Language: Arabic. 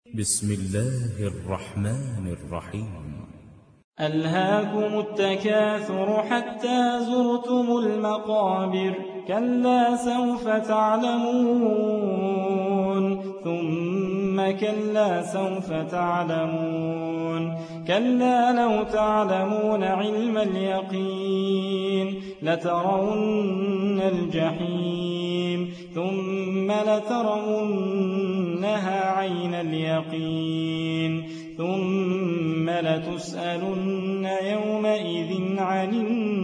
بسم الله الرحمن الرحيم. ألهاكم التكاثر حتى زرتم المقابر كلا سوف تعلمون ثم كلا سوف تعلمون كلا لو تعلمون علم اليقين لترون الجحيم ثم لترونها عين اليقين ثم لتسألن يومئذ عن النعيم